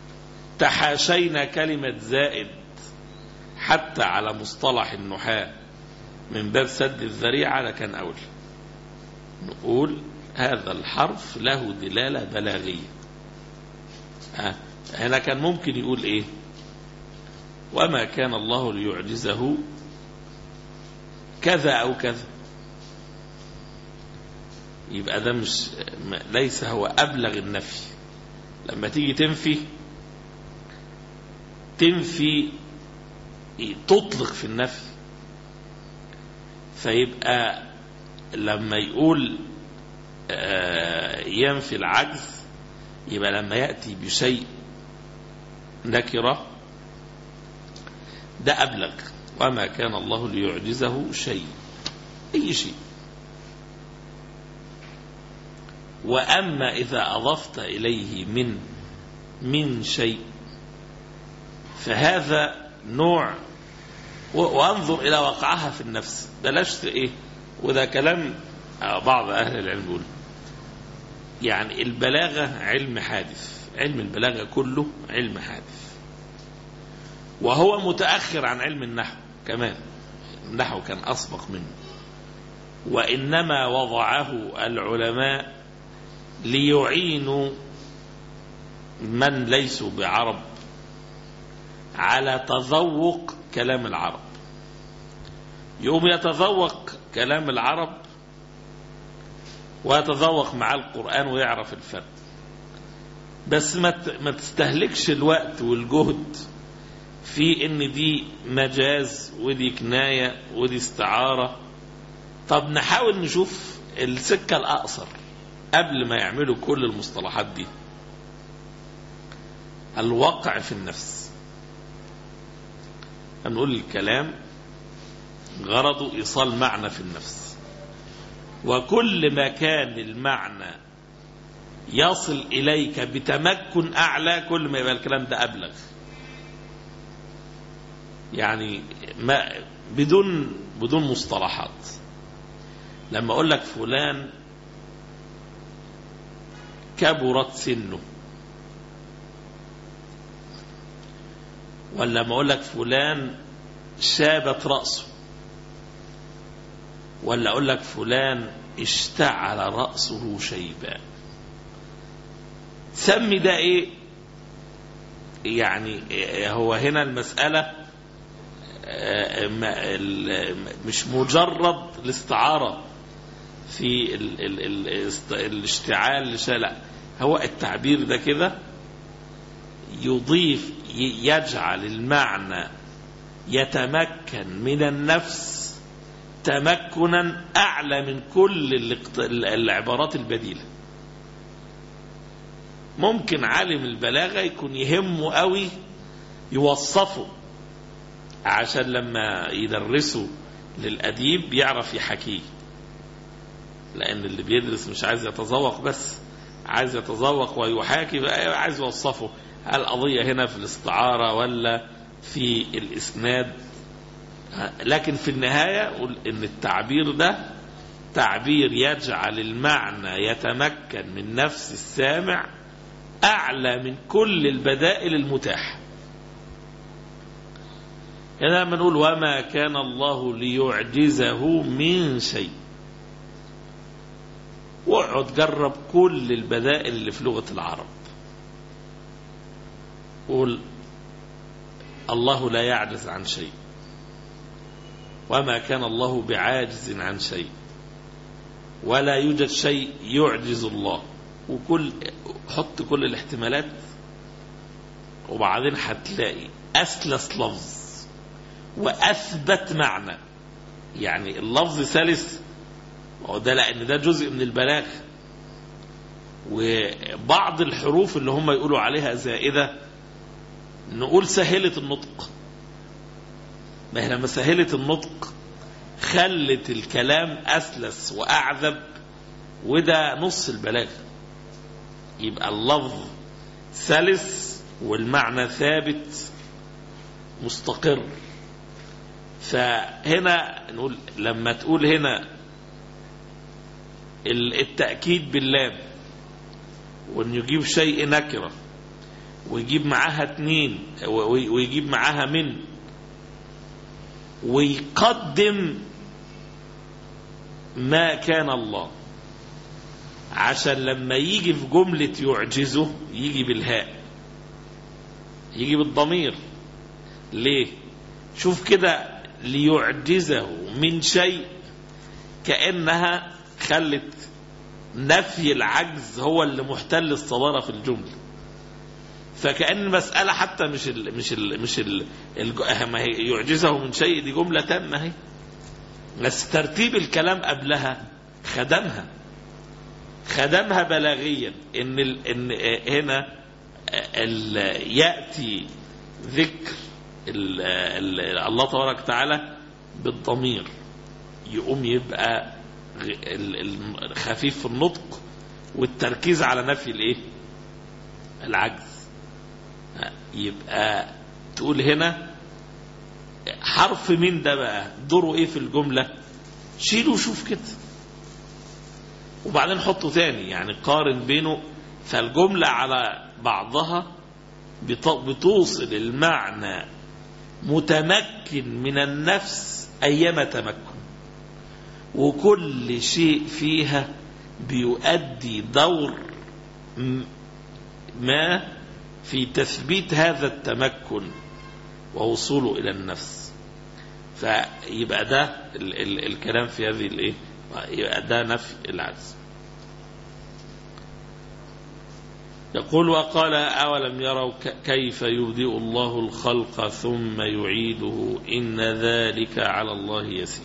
تحاشينا كلمة زائد حتى على مصطلح النحاة من باب سد الذريعة لكان أولى نقول هذا الحرف له دلالة بلاغية. آه. هنا كان ممكن يقول ايه وما كان الله ليعجزه كذا او كذا، يبقى ده مش ليس هو أبلغ النفي. لما تيجي تنفي تنفي تطلق في النفي، فيبقى لما يقول ينفي العجز يبقى لما يأتي بشيء نكرة ده أبلغ. وما كان الله ليعجزه شيء، أي شيء. وأما إذا أضفت إليه من من شيء فهذا نوع، وانظر إلى وقعها في النفس. بلاش إيه، وده كلام بعض أهل العلم يقول يعني البلاغة علم حادث، علم البلاغة كله علم حادث، وهو متأخر عن علم النحو كمان. النحو كان أسبق منه، وإنما وضعه العلماء ليعينوا من ليسوا بعرب على تذوق كلام العرب. يوم يتذوق كلام العرب ويتذوق مع القرآن ويعرف الفرق، بس ما تستهلكش الوقت والجهد في ان دي مجاز ودي كناية ودي استعارة. طب نحاول نشوف السكة الأقصر قبل ما يعملوا كل المصطلحات دي. الوقع في النفس، هنقول الكلام غرضه إيصال معنى في النفس، وكل ما كان المعنى يصل إليك بتمكن أعلى كل ما يبقى الكلام ده أبلغ. يعني ما بدون بدون مصطلحات. لما أقول لك فلان كبرت سنه، ولا ما أقول لك فلان شابت رأسه، ولا أقول لك فلان اشتعل رأسه شيبا، نسمي ده ايه؟ يعني هو هنا المسألة مش مجرد الاستعارة في ال ال ال الاشتعال، لا، هو التعبير ده كده يضيف يجعل المعنى يتمكن من النفس تمكنا أعلى من كل العبارات البديلة. ممكن عالم البلاغة يكون يهمه قوي يوصفه عشان لما يدرسه للأديب يعرف يحكيه، لأن اللي بيدرس مش عايز يتذوق بس، عايز يتذوق ويحاكي، عايز يوصفه هل القضية هنا في الاستعارة ولا في الإسناد. لكن في النهاية أقول إن التعبير ده تعبير يجعل المعنى يتمكن من نفس السامع أعلى من كل البدائل المتاحة. هنا لما نقول وما كان الله ليعجزه من شيء، واقعد جرب كل البدائل اللي في لغة العرب. قول الله لا يعجز عن شيء، وما كان الله بعاجز عن شيء، ولا يوجد شيء يعجز الله، وكل حط كل الاحتمالات، وبعدين هتلاقي أسلس لفظ وأثبت معنى. يعني اللفظ سلس، وده لأن ده جزء من البلاغ. وبعض الحروف اللي هم يقولوا عليها زائدة نقول سهلت النطق، ما هي لما سهلت النطق خلت الكلام أسلس وأعذب، وده نص البلاغ. يبقى اللفظ سلس والمعنى ثابت مستقر. فهنا نقول لما تقول هنا التأكيد باللام، وأن يجيب شيء نكرة ويجيب معاها اتنين ويجيب معاها من، ويقدم ما كان الله، عشان لما يجي في جملة يعجزه يجي بالهاء، يجي بالضمير. ليه؟ شوف كده، ليعجزه من شيء، كأنها خلت نفي العجز هو اللي محتل الصدارة في الجملة. فكأن المسألة حتى مش ال مش ال مش ال ما هي يعجزه من شيء دي جملة تامة هي، بس ترتيب الكلام قبلها خدمها خدمها بلاغيا. ان ال ان هنا ال يأتي ذكر ال ال الله تبارك وتعالى بالضمير، يقوم يبقى خفيف في النطق والتركيز على نفي الايه؟ العجز. يبقى تقول هنا حرف من ده بقى دوره ايه في الجملة؟ شيله وشوف كده، وبعدين حطه تاني، يعني قارن بينه. فالجملة على بعضها بتوصل المعنى متمكن من النفس أيما تمكن، وكل شيء فيها بيؤدي دور ما في تثبيت هذا التمكن ووصوله إلى النفس. فيبقى ده ال ال الكلام في هذه الايه، يبقى ده نفي العجز. يقول وقال أولم يروا كيف يبدئ الله الخلق ثم يعيده إن ذلك على الله يسير.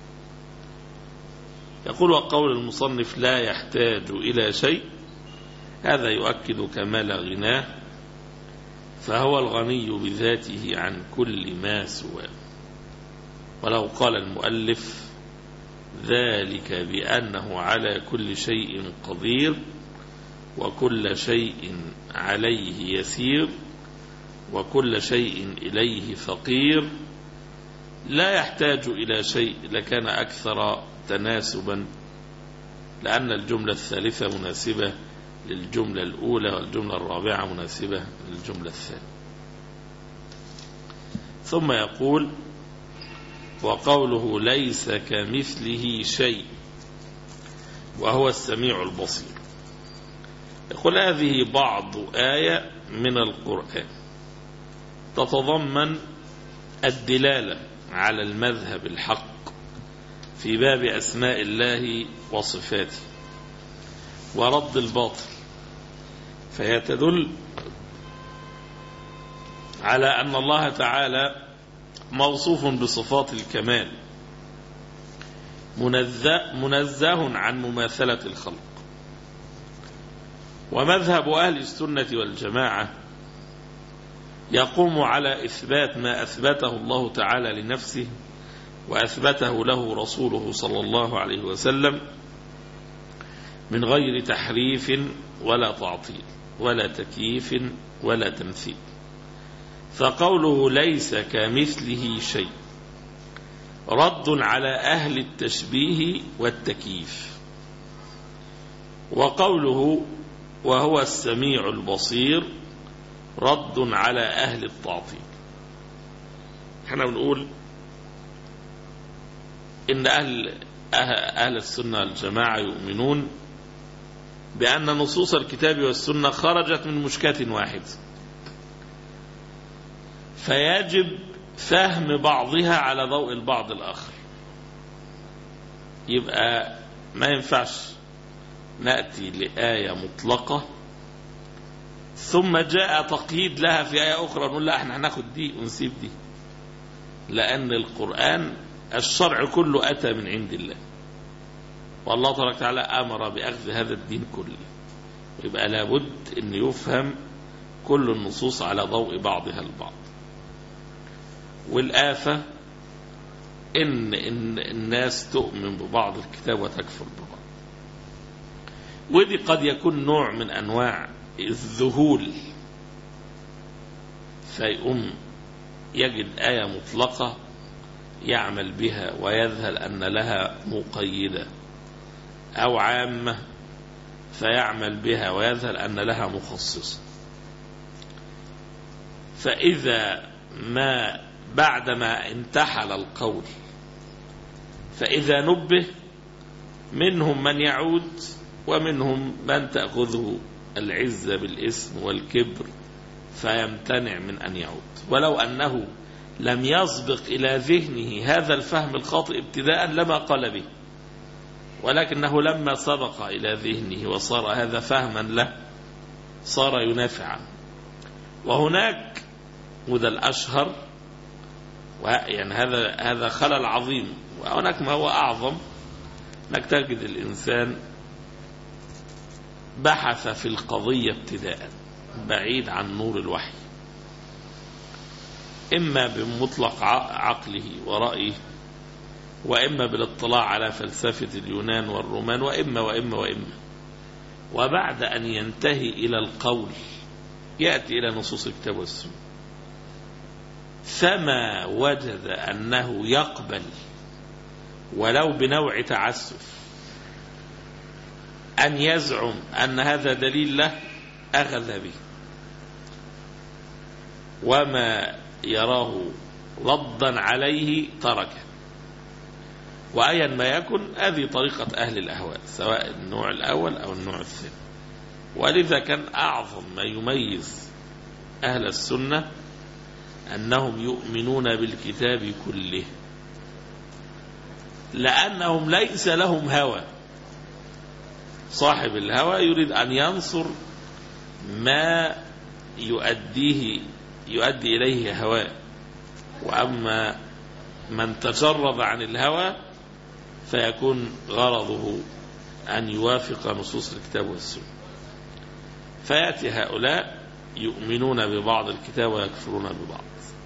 يقول وقول المصنف لا يحتاج إلى شيء، هذا يؤكد كمال غناه، فهو الغني بذاته عن كل ما سواه. ولو قال المؤلف ذلك بأنه على كل شيء قدير وكل شيء عليه يسير وكل شيء إليه فقير، لا يحتاج إلى شيء لكان أكثر تناسبا، لأن الجملة الثالثة مناسبة للجملة الأولى والجملة الرابعة مناسبة للجملة الثانية. ثم يقول وقوله ليس كمثله شيء وهو السميع البصير. يقول هذه بعض آية من القرآن تتضمن الدلالة على المذهب الحق في باب أسماء الله وصفاته ورد الباطل، فهي تدل على أن الله تعالى موصوف بصفات الكمال منزه, منزه عن مماثلة الخلق. ومذهب أهل السنة والجماعة يقوم على إثبات ما أثبته الله تعالى لنفسه وأثبته له رسوله صلى الله عليه وسلم من غير تحريف ولا تعطيل ولا تكييف ولا تمثيل. فقوله ليس كمثله شيء رد على أهل التشبيه والتكييف، وقوله وهو السميع البصير رد على أهل التعطيل. احنا بنقول إن أهل, أهل السنة والجماعة يؤمنون بأن نصوص الكتاب والسنة خرجت من مشكاة واحد، فيجب فهم بعضها على ضوء البعض الآخر. يبقى ما ينفعش نأتي لآية مطلقة ثم جاء تقييد لها في آية أخرى نقول لا احنا هناخد دي ونسيب دي، لأن القرآن الشرع كله أتى من عند الله، والله تبارك وتعالى أمر بأخذ هذا الدين كله. يبقى لابد أن يفهم كل النصوص على ضوء بعضها البعض. والآفة إن, إن الناس تؤمن ببعض الكتاب وتكفر ببعض، ودي قد يكون نوع من أنواع الذهول، فيقوم يجد آية مطلقة يعمل بها ويذهل أن لها مقيدة، أو عامة فيعمل بها ويذهل أن لها مخصصة. فإذا ما بعدما انتحل القول فإذا نبه منهم من يعود ومنهم من تأخذه العزة بالاسم والكبر فيمتنع من أن يعود، ولو أنه لم يسبق إلى ذهنه هذا الفهم الخاطئ ابتداء لما قال به، ولكنه لما سبق إلى ذهنه وصار هذا فهما له صار ينافع. وهناك وده الأشهر، يعني هذا هذا خلل عظيم، وهناك ما هو أعظم، أنك تجد الإنسان بحث في القضية ابتداء بعيد عن نور الوحي، إما بمطلق عقله ورأيه، وإما بالاطلاع على فلسفة اليونان والرومان، وإما وإما وإما وبعد أن ينتهي إلى القول يأتي إلى نصوص الكتاب والسنة، فما وجد أنه يقبل ولو بنوع تعسف أن يزعم أن هذا دليل له أخذ به، وما يراه ردا عليه تركه. وأيا ما يكن هذه طريقة أهل الأهواء سواء النوع الأول أو النوع الثاني. ولذا كان أعظم ما يميز أهل السنة أنهم يؤمنون بالكتاب كله، لأنهم ليس لهم هوى. صاحب الهوى يريد أن ينصر ما يؤديه يؤدي إليه هواه، وأما من تجرد عن الهوى فيكون غرضه أن يوافق نصوص الكتاب والسنة. فيأتي هؤلاء يؤمنون ببعض الكتاب ويكفرون ببعض.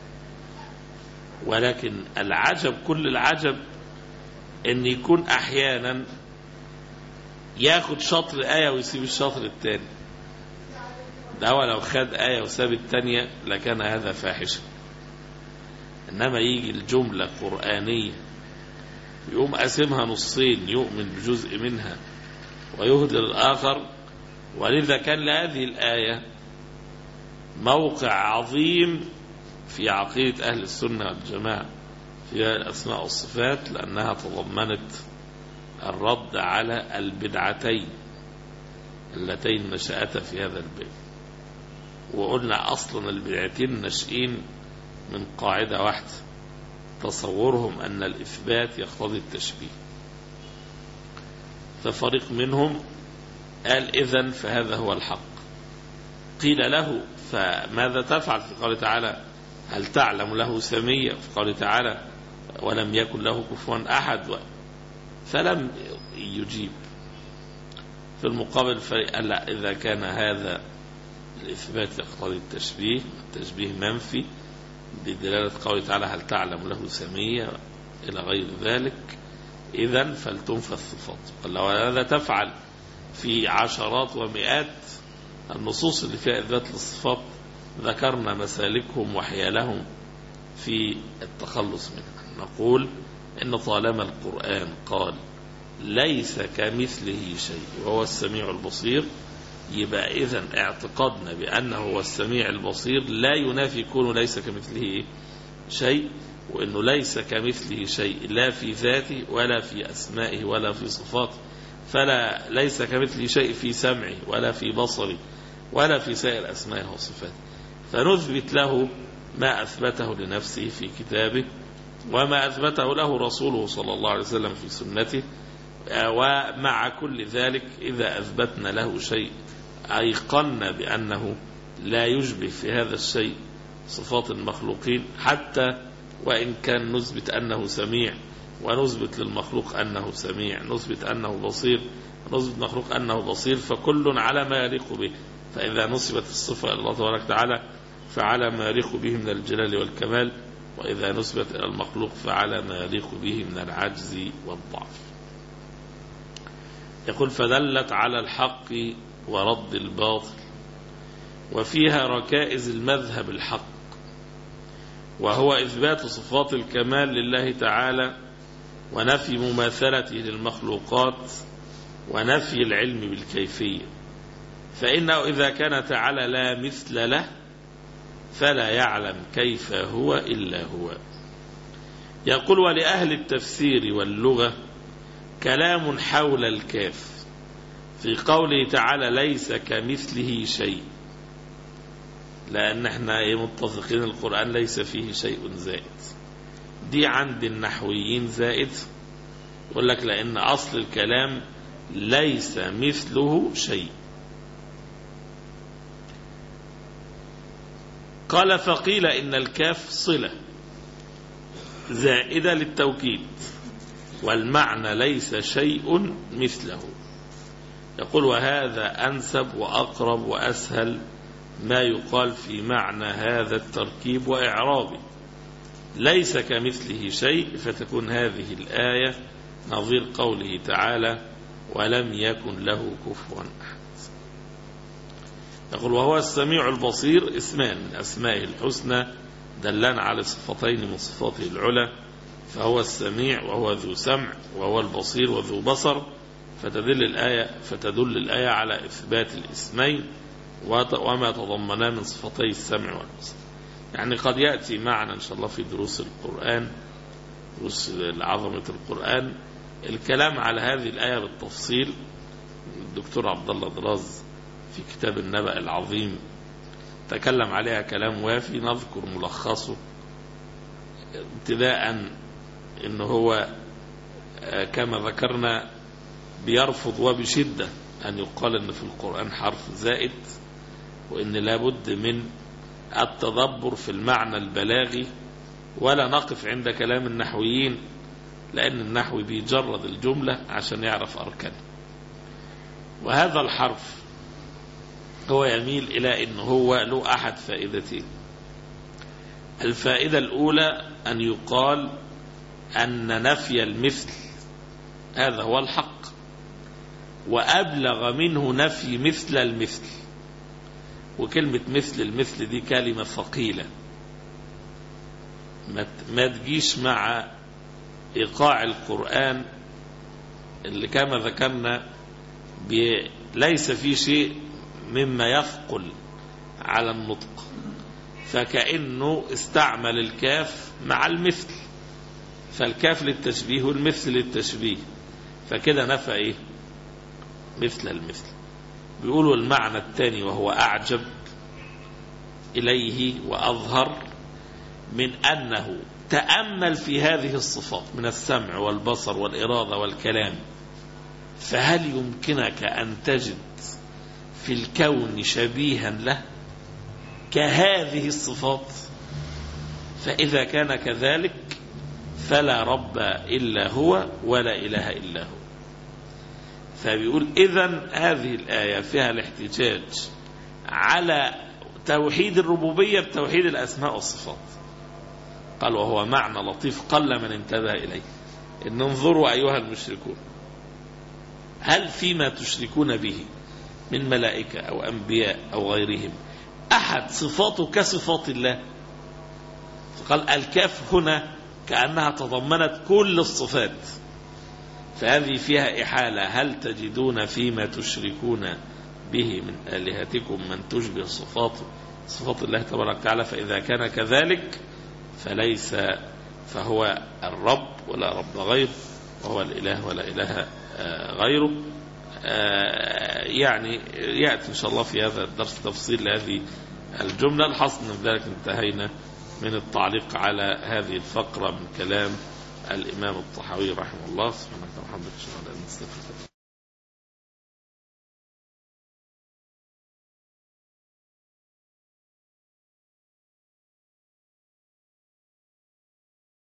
ولكن العجب كل العجب أن يكون أحيانا ياخد شطر آية ويسيب الشطر الثاني. ده هو لو خد آية وساب الثانية لكان هذا فاحشا، إنما يجي الجملة قرآنية يقوم قاسمها نصين، يؤمن بجزء منها ويهدر الآخر. ولذا كان لهذه الآية موقع عظيم في عقيدة أهل السنة والجماعة في الأسماء والصفات، لأنها تضمنت الرد على البدعتين اللتين نشأتا في هذا الباب. وقلنا أصلا البدعتين نشئين من قاعدة واحدة، تصورهم أن الإثبات يقتضي التشبيه. ففريق منهم قال إذن فهذا هو الحق. قيل له فماذا تفعل في قوله تعالى هل تعلم له سمية، في قوله تعالى ولم يكن له كفوا أحد، فلم يجيب. في المقابل قال لا، إذا كان هذا الإثبات يقتضي التشبيه، التشبيه منفي بدلالة قوله تعالى هل تعلم له سمية إلى غير ذلك، إذن فلتنفى الصفات. قال لو هذا تفعل في عشرات ومئات النصوص اللي فيها إثبات للصفات ذكرنا مسالكهم وحيالهم في التخلص منها. نقول إن طالما القرآن قال ليس كمثله شيء وهو السميع البصير، يبقى إذن اعتقادنا بأنه هو السميع البصير لا ينافي كونه ليس كمثله شيء، وأنه ليس كمثله شيء لا في ذاته ولا في أسمائه ولا في صفاته. فلا ليس كمثله شيء في سمعه ولا في بصره ولا في سائر أسمائه وصفاته، فنثبت له ما أثبته لنفسه في كتابه وما أثبته له رسوله صلى الله عليه وسلم في سنته. ومع كل ذلك إذا أثبتنا له شيء أيقنا بأنه لا يشبه في هذا الشيء صفات المخلوقين، حتى وإن كان نثبت أنه سميع ونثبت للمخلوق أنه سميع، نثبت أنه بصير ونثبت المخلوق أنه بصير، فكل على ما يليق به. فإذا نسبت الصفة إلى الله تبارك وتعالى فعلى ما يليق به من الجلال والكمال، وإذا نسبت إلى المخلوق فعلى ما يليق به من العجز والضعف. يقول فدلت على الحق ورد الباطل، وفيها ركائز المذهب الحق، وهو إثبات صفات الكمال لله تعالى ونفي مماثلته للمخلوقات ونفي العلم بالكيفية. فإنه إذا كان تعالى لا مثل له فلا يعلم كيف هو إلا هو. يقول ولأهل التفسير واللغة كلام حول الكاف في قوله تعالى ليس كمثله شيء، لأن احنا متفقين القرآن ليس فيه شيء زائد. دي عند النحويين زائد، يقول لك لأن أصل الكلام ليس مثله شيء. قال فقيل إن الكاف صلة زائدة للتوكيد، والمعنى ليس شيء مثله. يقول وهذا أنسب وأقرب وأسهل ما يقال في معنى هذا التركيب وإعرابه، ليس كمثله شيء، فتكون هذه الآية نظير قوله تعالى ولم يكن له كفوا أحد. يقول وهو السميع البصير اسمان من أسمائه الحسنى دلان على صفتين من صفاته العلى، فهو السميع وهو ذو سمع، وهو البصير وذو بصر، فتدل الآية, فتدل الآية على إثبات الاسمين وما تضمنا من صفتي السمع والبصر. يعني قد يأتي معنا إن شاء الله في دروس القرآن، دروس عظمة القرآن، الكلام على هذه الآية بالتفصيل. الدكتور عبد الله دراز في كتاب النبأ العظيم تكلم عليها كلام وافي، نذكر ملخصه. ابتداء إنه هو كما ذكرنا بيرفض وبشدة أن يقال أن في القرآن حرف زائد، وإن لابد من التدبر في المعنى البلاغي، ولا نقف عند كلام النحويين، لأن النحوي بيجرد الجملة عشان يعرف أركانها. وهذا الحرف هو يميل إلى أنه هو له أحد فائدتين. الفائدة الأولى أن يقال أن نفي المثل هذا هو الحق، وأبلغ منه نفي مثل المثل. وكلمة مثل المثل دي كلمة ثقيلة، ما تجيش مع إيقاع القرآن اللي كما ذكرنا ليس فيه شيء مما يثقل على النطق، فكأنه استعمل الكاف مع المثل، فالكاف للتشبيه والمثل للتشبيه، فكده نفى إيه؟ مثل المثل. بيقولوا المعنى الثاني وهو أعجب إليه وأظهر من أنه تأمل في هذه الصفات من السمع والبصر والإرادة والكلام، فهل يمكنك أن تجد في الكون شبيها له كهذه الصفات؟ فإذا كان كذلك فلا رب إلا هو ولا إله إلا هو. فبيقول إذن هذه الآية فيها الاحتجاج على توحيد الربوبية بتوحيد الأسماء والصفات. قال وهو معنى لطيف قل من انتبه إليه، إن انظروا أيها المشركون، هل فيما تشركون به من ملائكة أو أنبياء أو غيرهم أحد صفاته كصفات الله؟ فقال الكاف هنا كأنها تضمنت كل الصفات، فهذه فيها إحالة، هل تجدون فيما تشركون به من آلهتكم من تشبه صفات صفات الله تبارك وتعالى؟ فإذا كان كذلك فليس فهو الرب ولا رب غير، وهو الإله ولا إله غيره. يعني يأتي إن شاء الله في هذا الدرس تفصيل لهذه الجملة. الحصل من ذلك انتهينا من التعليق على هذه الفقرة من كلام الإمام الطحاوي رحمه الله. سبحانك وبحمدك أشهد أن لا إله إلا أنت.